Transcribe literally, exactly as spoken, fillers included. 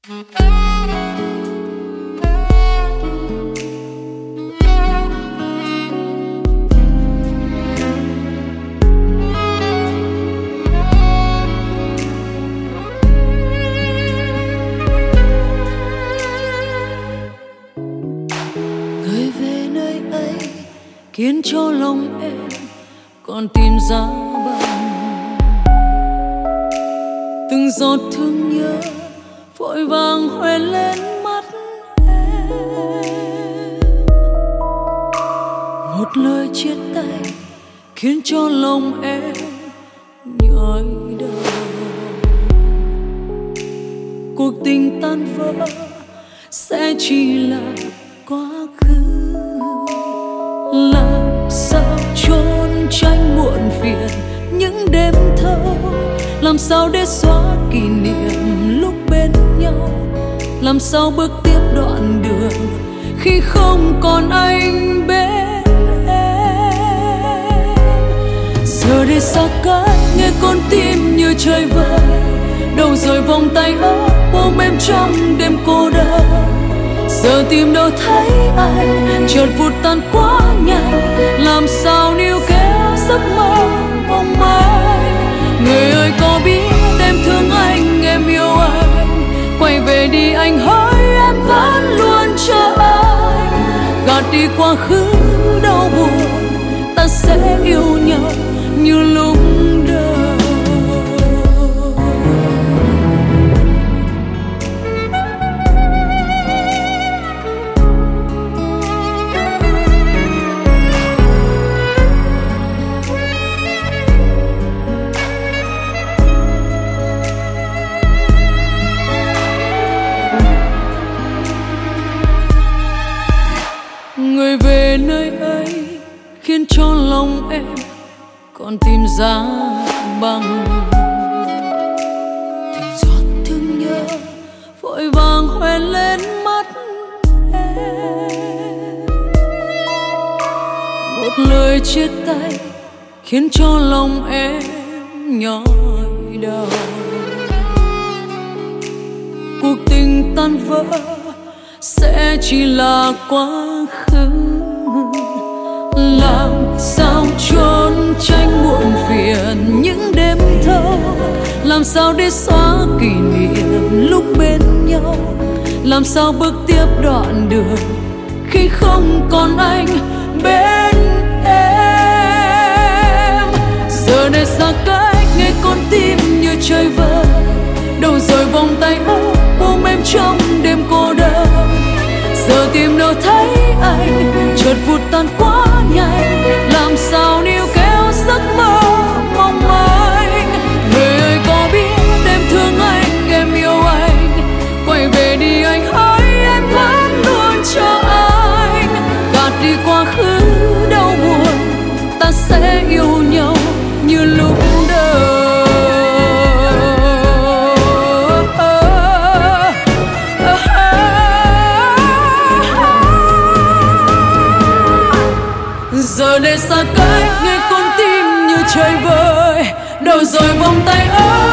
Người về nơi ấy khiến cho lòng em còn tìm ra bằng từng giọt thương nhớ vội vàng huệ lên mắt em. Một lời chia tay khiến cho lòng em nhói đau. Cuộc tình tan vỡ sẽ chỉ là quá khứ. Làm sao trốn tránh muộn phiền những đêm thơ, làm sao để xóa kỷ niệm lúc bên nhau, làm sao bước tiếp đoạn đường khi không còn anh bên em. Giờ đây xa cách nghe con tim như trời vơi, đâu rồi vòng tay ấm ôm em trong đêm cô đơn. Giờ tìm đâu thấy anh, chợt vụt tan quá nhanh, làm sao níu kéo giấc mơ mong manh. Người ơi có biết em thương anh, em yêu anh, quay về đi anh hỡi, em vẫn luôn chờ anh. Gạt đi quá khứ đau buồn, ta sẽ yêu nhau như lúc đầu. Người về nơi ấy khiến cho lòng em còn tìm ra bằng từng giọt thương nhớ vội vàng huệ lên mắt em. Một lời chia tay khiến cho lòng em nhói đau. Cuộc tình tan vỡ sẽ chỉ là quá khứ. Làm sao trốn tránh muộn phiền những đêm thơ, làm sao để xóa kỷ niệm lúc bên nhau, làm sao bước tiếp đoạn đường khi không còn anh bên em. Giờ đây xa cách nghe con tim như trời vơi, đâu rồi vòng tay ôm ôm em trong đêm cô đơn. Giờ tìm đâu thấy anh, chợt vụt tan quá nhanh, làm sao níu kéo giấc mơ mong manh. Người ơi có biết em thương anh, em yêu anh, quay về đi anh hỡi, em vẫn luôn chờ anh. Gạt đi quá khứ đau buồn, ta sẽ yêu nhau như lúc đầu. Giờ đây xa cách nghe con tim như trời vơi, đâu rồi vòng tay ấm